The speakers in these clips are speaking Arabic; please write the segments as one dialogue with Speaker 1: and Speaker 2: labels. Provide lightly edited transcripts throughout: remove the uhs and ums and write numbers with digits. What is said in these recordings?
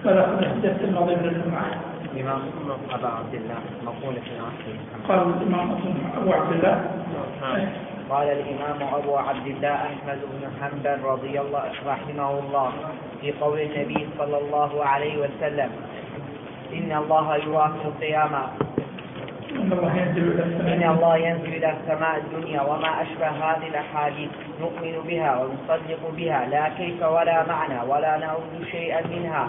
Speaker 1: فنأخذ الحديث الماضي من الجمعة.
Speaker 2: الإمام أبا عبد الله مقولة في العصر.
Speaker 1: قال الإمام أبو عبد الله.
Speaker 2: قال الإمام أبو عبد الله أحمد بن حنبل رضي الله رحمه الله في قول النبي صلى الله عليه وسلم: إن الله يرى في القيامة إن الله ينزل إلى السماء الدنيا وما أشبه هذه الأحاديث نؤمن بها ونصدق بها لا كيف ولا معنى ولا نعود شيئا منها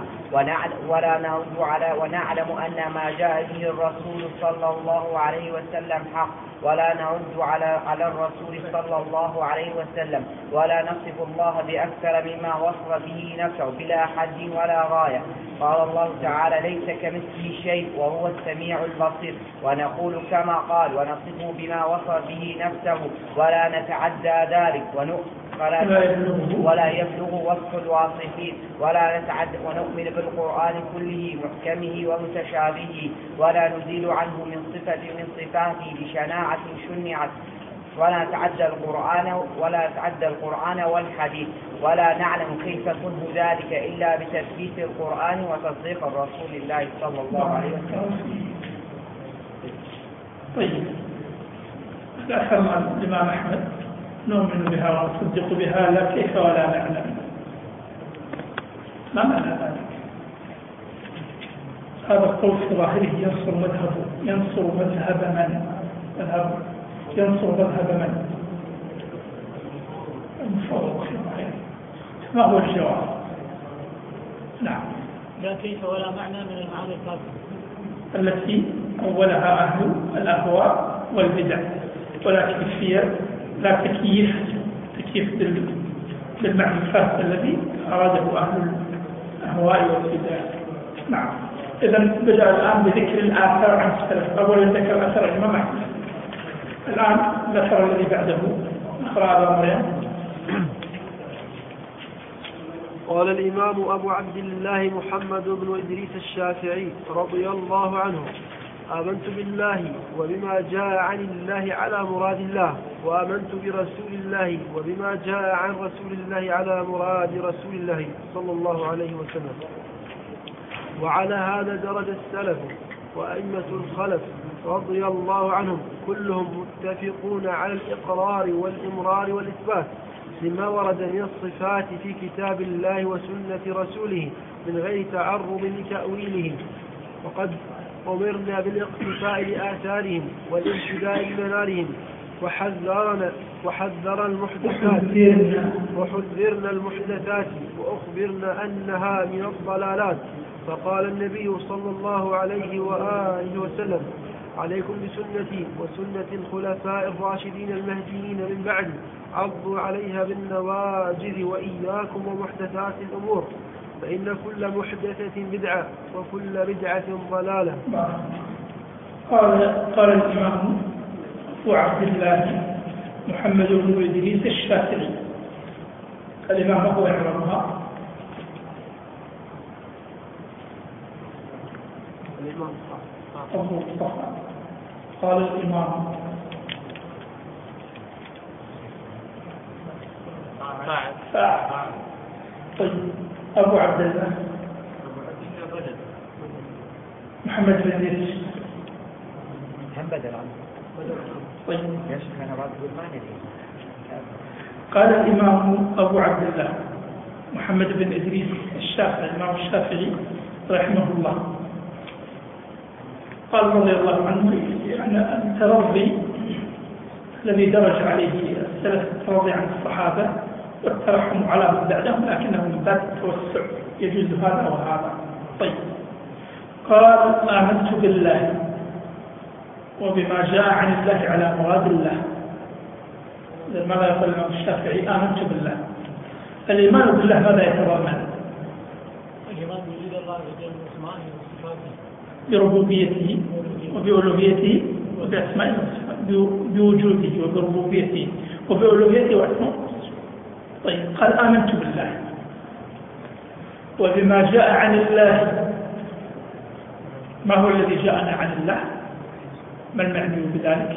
Speaker 2: ونعلم أن ما جاء به الرسول صلى الله عليه وسلم حق ولا نعد على الرسول صلى الله عليه وسلم ولا نصف الله بأكثر مما وصف به نفسه بلا حد ولا غاية. قال الله تعالى: ليس كمثله شيء وهو السميع البصير. ونقول كما قال ونصفه بما وصف به نفسه ولا نتعدى ذلك ولا يبلغ وصف الواصفين ولا نتعدى ونؤمن بالقرآن كله محكمه ومتشابهه ولا نزيل عنه من صفة من صفاته بشناعة شنعت ولا نتعدى القرآن والحديث ولا نعلم كيف كنه ذلك إلا بتثبيت القرآن وتصديق الرسول الله صلى الله عليه وسلم.
Speaker 1: طيب، الأثر عن الإمام أحمد: نؤمن بها ونصدق بها لا كيف ولا نعلم. ما معنى ذلك؟ هذا القول في ظاهره ينصر مذهب من؟ المفوض في ظاهره. ما هو الجواب؟ نعم.
Speaker 3: لا كيف ولا معنى من المعاني الكافية
Speaker 1: التي أولها أهل الأهواء والبدع، ولا كيفية، لا تكييف للمعرفات الذي أراده أهل الأهواء والبدع. نعم. إذن بدأ الآن بذكر الآثار عن السلف. أولا ذكر أثر الإمام أحمد، الآن الأثر الذي بعده. اقرأ أبا مريم.
Speaker 4: قال الإمام أبو عبد الله محمد بن إدريس الشافعي رضي الله عنه: آمنت بالله وبما جاء عن الله على مراد الله، وآمنت برسول الله وبما جاء عن رسول الله على مراد رسول الله صلى الله عليه وسلم. وعلى هذا درج السلف وأئمة الخلف رضي الله عنهم كلهم متفقون على الإقرار والإمرار والإثبات لما ورد من الصفات في كتاب الله وسنة رسوله من غير تعرض لتأويله. وقد أمرنا بالاقتفاء لآثارهم والامتداء بمنارهم وحذرنا المحدثات وأخبرنا أنها من الضلالات. فقال النبي صلى الله عليه وآله وسلم: عليكم بسنتي وسنة الخلفاء الراشدين المهديين من بعد، عضوا عليها بالنواجذ وإياكم ومحدثات الأمور، فإن كل محدثة بدعة وكل بدعة ضلالة.
Speaker 1: قال الإمام أبو عبد الله محمد بن إدريس الشافعي. الإمام أبو يعرفها. أبو مصطفى. قال الإمام فاعل. طيب، أبو عبد الله محمد بن إدريس. طيب، قال الإمام أبو عبد الله محمد بن إدريس الشافعي الإمام الشافعي رحمه الله، قال رضي الله عنه: يعني الترضي الذي درج عليه السلف الترضي عن الصحابة والترحم على من بعدهم، لكنه من باب التوسع، يجوز هذا وهذا. طيب، قال: آمنت بالله وبما جاء عن الله على مراد الله. ماذا يقول الإمام الشافعي؟ آمنت بالله. الإيمان بالله ماذا يتضمن؟
Speaker 3: الإيمان بوجود الله وجل بأسمائه وصفاته،
Speaker 1: بربوبيته وبألوهيته وبأسمائه وصفاته، بوجوده وبربوبيته وبألوهيته وأسمائه. طيب، قال: آمنت بالله وبما جاء عن الله. ما هو الذي جاءنا عن الله؟ ما المعني بذلك؟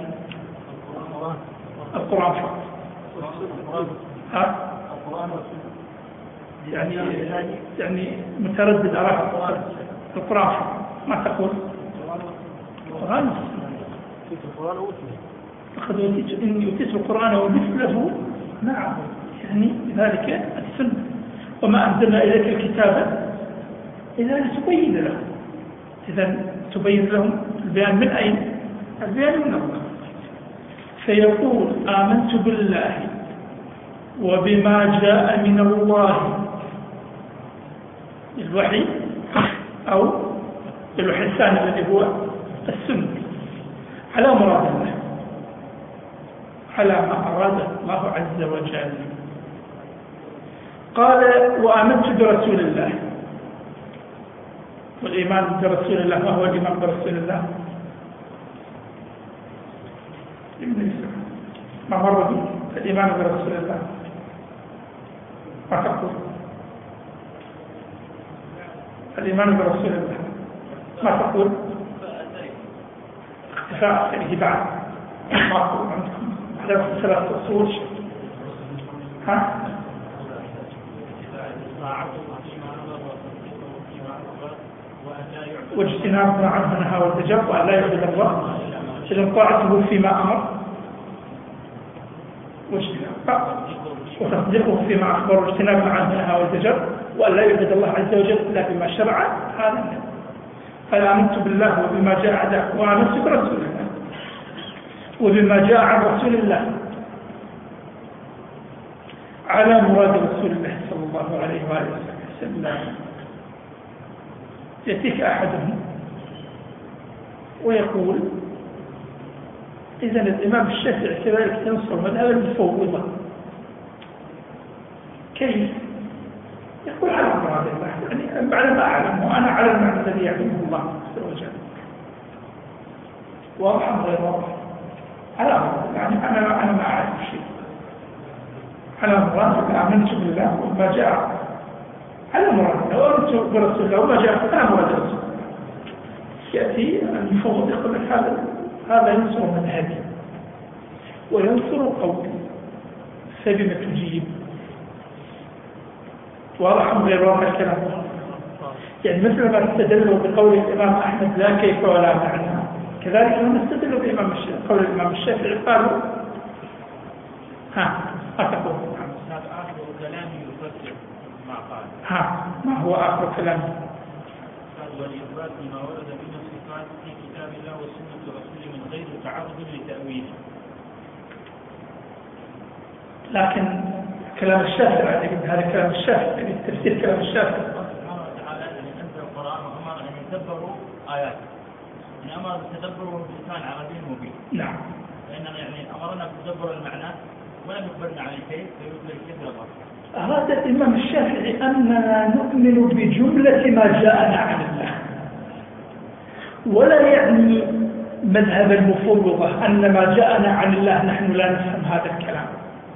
Speaker 1: القرآن فقط. يعني متردد أراك القرآن ما تقول القرآن
Speaker 4: في القرآن
Speaker 1: أخذ إني أوتيت القرآن ومثله نعم يعني ذلك السنة وما أنزلنا إليك الكتاب إذا تبين لهم إذا تبين لهم البيان من أين؟ البيان من الله فيقول آمنت بالله وبما جاء من الله الوحي أو الوحي الثاني الذي هو السنة على مراد الله على ما أراد الله عز وجل. قال وآمنت برسول الله والإيمان برسول الله ما هو الإيمان برسول الله؟ ما مر به الإيمان برسول الله ما تقول الإيمان برسول الله ما تقول اختفاء فيه بعد ما أقول عندكم أحداث ثلاث أصول ها واجتناب ما عنه نهى والتجب وأن لا يعبد الله إذن طاعته فيما أمر وتصديقه فيما أخبر واجتناب ما عنه نهى والتجب وأن لا يعبد الله عز وجل إلا بما شرع هذا. قال آمنت بالله وبما جاء وآمنت برسول الله وبما جاء عن رسول الله على مراد رسول الله صلى الله عليه وآله وسلم. يأتيك أحدهم ويقول إذن الإمام الشافعي كذلك ينصر مذهب المفوضة كيف؟ يقول على مراد الله يعني على ما أعلم وأنا على المعنى الذي يعلمه الله عز وجل واضح غير واضح على مراد يعني أنا ما أعرف شيء على مراد آمنت بالله وما جاء على مراد لو آمنت برسول الله وما جاء فلا مراد رسول الله. يأتي المفوض يقول لك هذا ينصر مذهبي وينصر قولي فبما تجيب واضح غير واضح الكلام يعني مثل ما استدلوا بقول الإمام أحمد لا كيف ولا معنى كذلك هم استدلوا بقول الإمام الشافعي قالوا أتقول
Speaker 5: آخر كلامي يفسر ما قال
Speaker 1: ما هو آخر كلامي
Speaker 5: والإثبات لما ورد من الصفات في كتاب الله وسنة رسوله من غير تعرض لتأويله.
Speaker 1: لكن كلام الشافعي هذا كلام الشافعي التفسير كلام الشافعي
Speaker 5: سبحانه وتعالى أن ينزل القرآن وأمر أن يتدبروا آياته أن أمر بالتدبر بلسان عربي مبين.
Speaker 1: نعم
Speaker 5: لأننا يعني أمرنا بتدبر المعنى ولم يخبرنا عن الكيف فيقول الكيف للغرب.
Speaker 1: أراد الإمام الشافعي أننا نؤمن بجملة ما جاءنا عن الله ولا يعني مذهب المفوضة أن ما جاءنا عن الله نحن لا نفهم هذا الكلام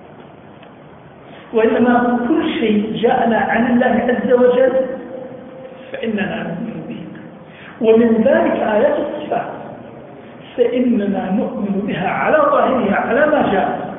Speaker 1: وإنما كل شيء جاءنا عن الله عز وجل فإننا نؤمن به ومن ذلك آيات الصفات فإننا نؤمن بها على ظاهرها على ما جاء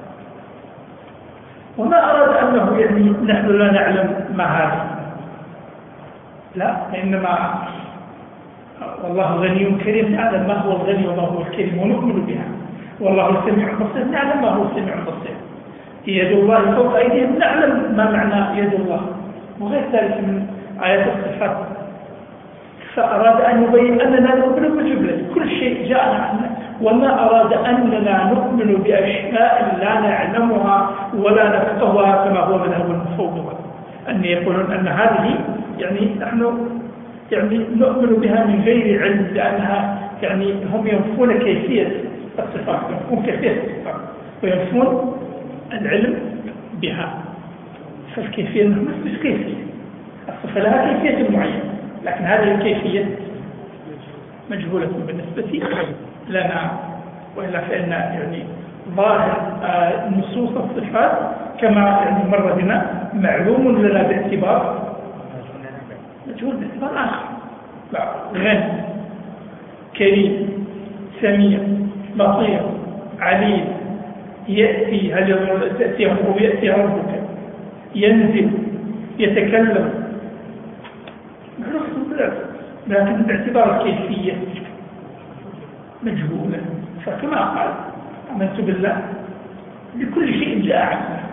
Speaker 1: وما أراد أنه يعني نحن لا نعلم ما هذا لا إنما والله غني كريم نعلم ما هو الغني وما هو الكريم ونؤمن بها والله السميع البصير نعلم ما هو السميع البصير يد الله فوق أيديهم نعلم ما معنى يد الله وغير ذلك من آيات الصفات فأراد أن يبين أننا نؤمن بجملة كل شيء جاءنا عنه وما أراد أننا نؤمن بأشياء لا نعلمها ولا نفقهها كما هو مذهب المفوضة أن يقولون أن هذه يعني نحن يعني نؤمن بها من غير علم لأنها يعني هم ينفون كيفية الصفات ينفون كيفية الصفات وينفون العلم بها فالكيفية مش كيفية الصفة لها كيفية معينة لكن هذه الكيفية مجهولة بالنسبة لنا وإلا فإن يعني ظاهر نصوص الصفات كما يعني مر بنا معلوم لنا باعتبار مجهول باعتبار آخر غني كريم سميع بصير عليم يأتي هل تأتي ربك ينزل يتكلم معروف بالله، لكن باعتبار الكيفية مجهولة. فكما قال آمنت بالله بكل شيء جاء عن الله،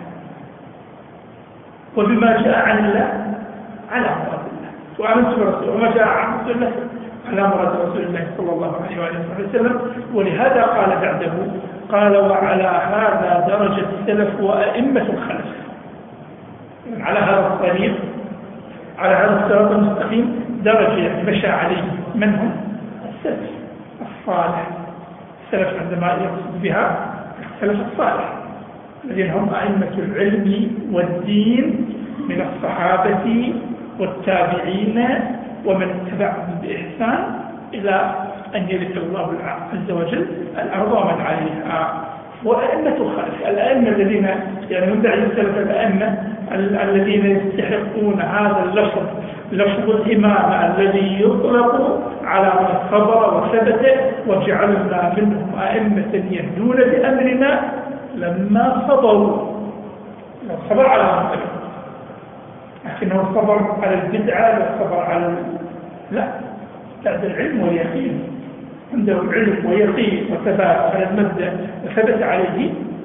Speaker 1: وبما جاء عن الله على مراد الله، وآمنت برسوله وما جاء عن رسول الله على مراد رسول الله صلى الله عليه وآله وسلم. ولهذا قال بعده قال وعلى هذا درجة السلف وأئمة الخلف. على هذا الطريق، على هذا الصراط المستقيم درجة مشى عليه من هم؟ السلف الصالح. السلف عندما يقصد بها السلف الصالح الذين هم أئمة العلم والدين من الصحابة والتابعين ومن اتبعهم بإحسان إلى أن يرث الله عز وجل الأرض ومن عليها. وأئمة الخلف الأئمة الذين يعني من بعد السلف الأئمة الذين يستحقون هذا اللفظ، لفظ الإمامة الذي يطلق على من صبر وثبت، وجعلنا منهم أئمة يهدون بأمرنا لما صبروا. صبر على ما لكنه الصبر على البدعة، لا الصبر على لا بعد العلم واليقين، عنده علم ويقين وثبات على المبدأ وثبت عليه،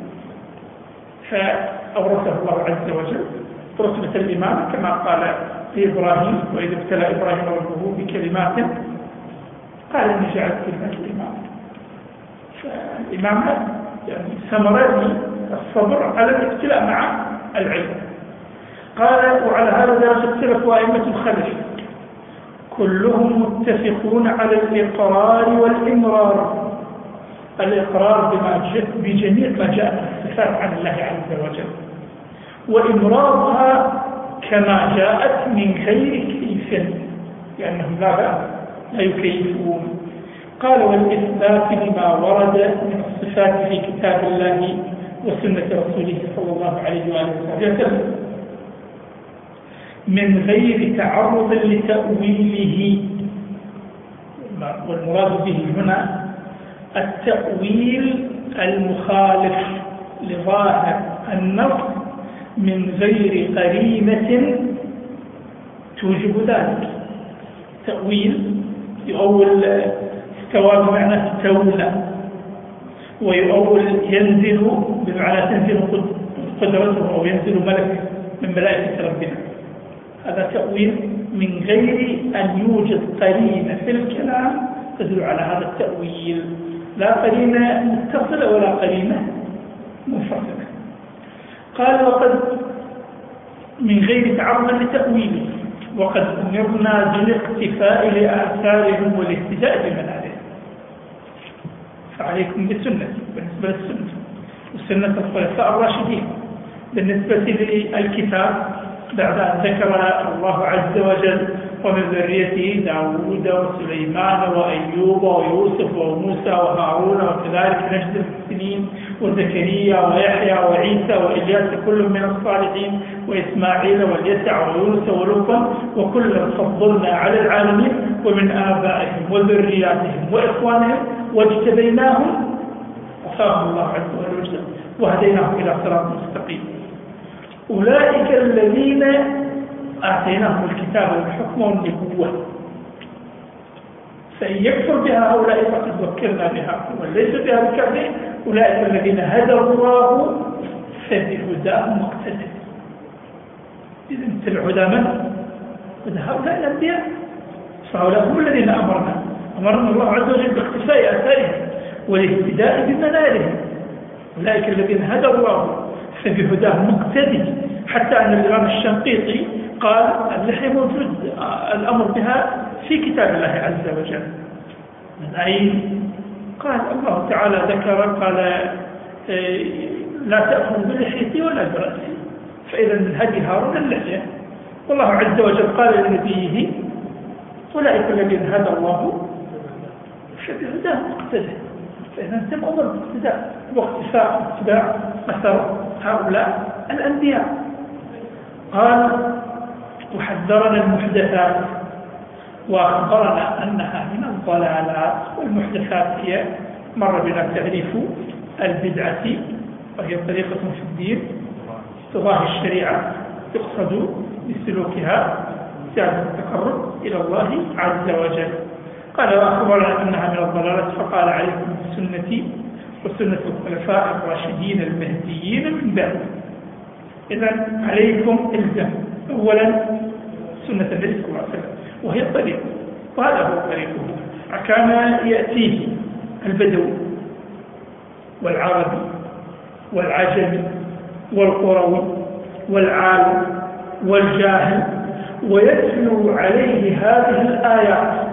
Speaker 1: فأورثه الله عز وجل رتبة الإمامة كما قال لإبراهيم وإذا ابتلى إبراهيم ربه بكلمات قال إني جعلت كلمة الإمامة. فالإمامة يعني ثمرة الصبر على الابتلاء مع العلم. قال وعلى هذا درجة السلف وأئمة الخلف كلهم متفقون على الإقرار والإمرار. الإقرار بجميع ما جاء من الصفات عن الله عز وجل، وإمرارها كما جاءت من غير كيف، لأنهم لا يكيفون. قال والإثبات لما ورد من الصفات في كتاب الله وسنة رسوله صلى الله عليه وآله وسلم من غير تعرض لتأويله. والمراد به هنا التأويل المخالف لظاهر النص من غير قرينة توجب ذلك. تأويل يؤول استوى بمعنى استولى، ويؤول ينزل بمعنى تنزل قدرته أو ينزل ملك من ملائكة ربنا. هذا تأويل من غير أن يوجد قرينة في الكلام تدل على هذا التأويل، لا قرينة متصلة ولا قرينة منفصلة. قال وقد من غير تعرض لتأويله وقد أمرنا بالاقتفاء لآثارهم والاهتداء بمنهجهم. فعليكم بالسنة بالنسبة للسنة والسنة الخلفاء الراشدين. بالنسبة للكتاب بعد أن ذكر الله عز وجل ومن ذريته داود وسليمان وأيوب ويوسف وموسى وهارون وكذلك نجد المحسنين وزكريا ويحيى وعيسى وإلياس كل من الصالحين وإسماعيل واليسع ويونس ولوطا وكلا فضلنا على العالمين ومن آبائهم وذرياتهم وإخوانهم واجتبيناهم وصاهم الله عز وجل وهديناهم إلى صراط مستقيم. أولئك الذين آتيناهم الكتاب والحكم والنبوة، فإن يكفر بها هؤلاء فقد وكلنا بها وليس بها بكافرين. أولئك الذين هدى الله فبهداه مقتدى. إذن الهدى من؟ هدى هؤلاء الأنبياء، فهؤلاء هم الذين أمرنا الله عز وجل باقتفاء آثارهم والاهتداء بمنارهم. أولئك الذين هدى الله فبهداه مقتدي. حتى أن الإمام الشنقيطي قال اللحية موجود الأمر بها في كتاب الله عز وجل. من أين؟ قال الله تعالى ذكر قال لا تأخذ بلحيتي ولا برأسي، فإذا الهدي هارون اللحية. والله عز وجل قال لنبيه أولئك الذين هدى الله فبهداه مقتدى. فإذا أنتم أمر باقتداء واقتفاء اتباع أثر هؤلاء الأنبياء. قال وحذرنا المحدثات وأخبرنا أنها من الضلالات. والمحدثات هي مر بنا تعريف البدعة، وهي طريقة في الدين تضاهي الشريعة يقصد بسلوكها زاد التقرب إلى الله عز وجل. قال وأخبرنا أنها من الضلالة فقال عليكم بسنتي وسنة الخلفاء الراشدين المهديين من بعد. إذن عليكم إلزم أولا سنة النبي صلى الله عليه وسلم وهي الطريق، وهذا هو طريقه. كان يأتيه البدو والعربي والعجمي والقروي والعالم والجاهل ويتلو عليه هذه الآيات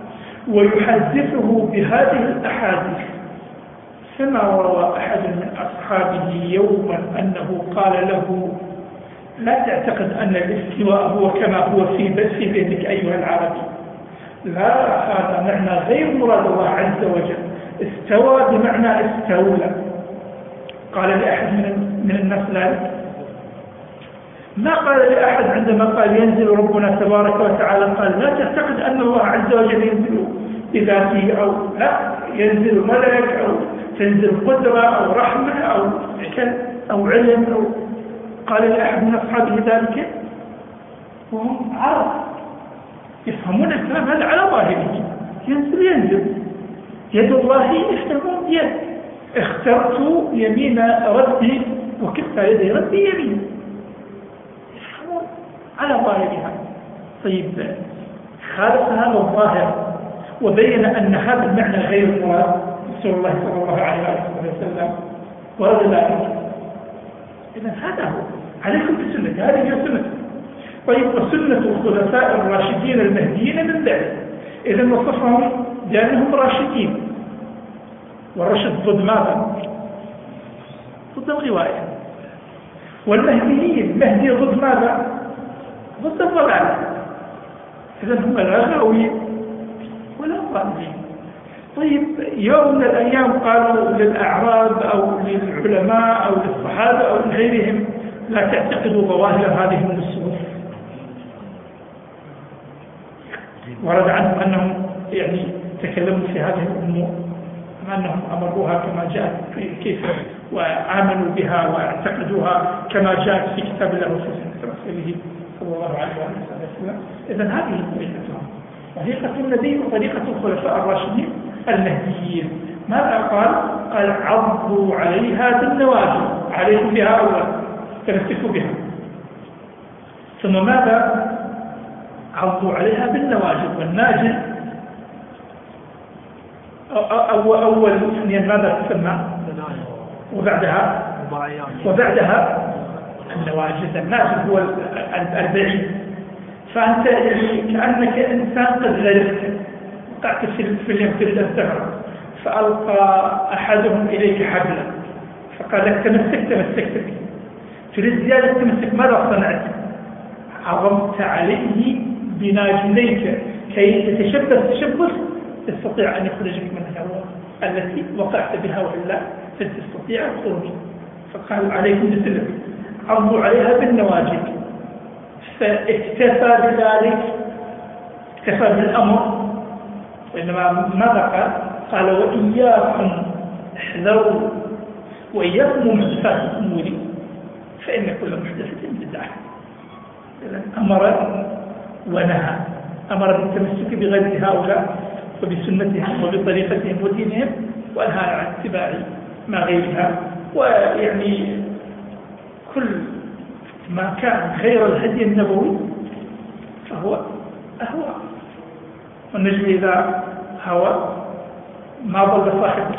Speaker 1: ويحدثه بهذه الأحاديث. فما روى أحد من أصحابه يوما أنه قال له لا تعتقد أن الاستواء هو كما هو في ذهنك أيها العربي، لا، هذا معنى غير مراد الله عز وجل. استوى بمعنى استولى. قال لأحد من الناس ذلك؟ ما قال لأحد عندما قال ينزل ربنا تبارك وتعالى قال لا تعتقد أن الله عز وجل ينزل بذاته، أو لا ينزل ملك أو تنزل قدرة أو رحمة أو علم أو قال لأحد من أصحابه ذلك، وهم عرب يفهمون الكلام هذا على ظاهره. ينزل يد الله يفهمون يد. اخترت يمين ربي وكفى يدي ربي يمين، يفهمون على ظاهرها. طيب خالف هذا الظاهر وبين أن هذا المعنى غير مراد رسول الله صلى الله عليه وسلم ورد ذلك. إذن هذا هو عليكم بسنة، هذه هي سنة. طيب وسنة الخلفاء الراشدين المهديين من ذلك. إذن وصفهم بأنهم راشدين، والرشد ضد ماذا؟ ضد الغواية. والمهديين مهدي ضد ماذا؟ ضد الضلال. إذن هم لا غاويين ولا ضالين. طيب يوم من الأيام قالوا للأعراب أو للعلماء أو للصحابة أو لغيرهم لا تعتقدوا ظواهر هذه النصوص. ورد عنهم أنهم تكلموا في هذه الأمور، أنهم أمروها كما جاءت كيف وآمنوا بها واعتقدوها كما جاءت في كتاب الله وسنة رسوله صلى الله عليه وسلم. إذن هذه طريقتهم، طريقة النبي وطريقة الخلفاء الراشدين المهديين. ماذا قال؟ قال عضوا عليها بالنواجذ، عليكم بها أولا تمسكوا بها. ثم ماذا؟ عضوا عليها بالنواجذ. والناجذ أول ماذا تسمى؟ وبعدها النواجذ. الناجذ هو البعيد. فأنت كأنك إنسان قد غرقت، وقعت في الزهر، فألقى أحدهم إليك حبلا فقال لك تمسكت تريد زيادة تمسك. ماذا صنعت؟ عظمت عليه بناجذيك كي تتشبث تشبث تستطيع أن يخرجك من الهواء التي وقعت بها، وإلا تستطيع الخروج. فقال عليكم بسلم، عضوا عليها بالنواجذ. فاكتفى بذلك، اكتفى بالأمر. وإنما ماذا قال؟ قال وإياكم احذروا وإياكم محدثات الأمور فإن كل محدثة بدعة. أمر ونهى، أمر بالتمسك بغير هؤلاء وبسنتهم وبطريقتهم ودينهم، ونهى عن اتباع ما غيرها. كل ما كان خير الهدي النبوي فهو أهوى، والنجم إذا هوى ما ضل صاحبه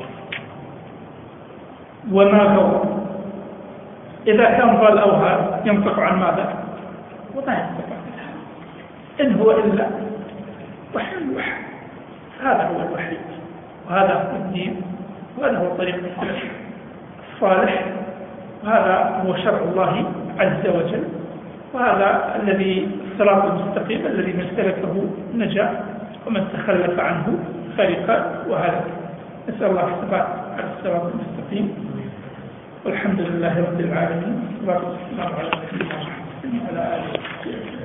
Speaker 1: وما غوى. إذا كان ضل أوهى ينطق عن ماذا؟ وما ينطق عنها، إن هو إلا وحي الوحي. هذا هو الوحي، وهذا هو الدين، وهذا هو طريق السلف الصالح، وهذا هو شرع الله عز وجل، وهذا الذي الصراط المستقيم الذي من سلكه نجا ومن تخلف عنه فرق وهلك. نسأل الله الثبات على الصراط المستقيم، والحمد لله رب العالمين، والصلاة والسلام على سيدنا محمد وعلى آله وصحبه.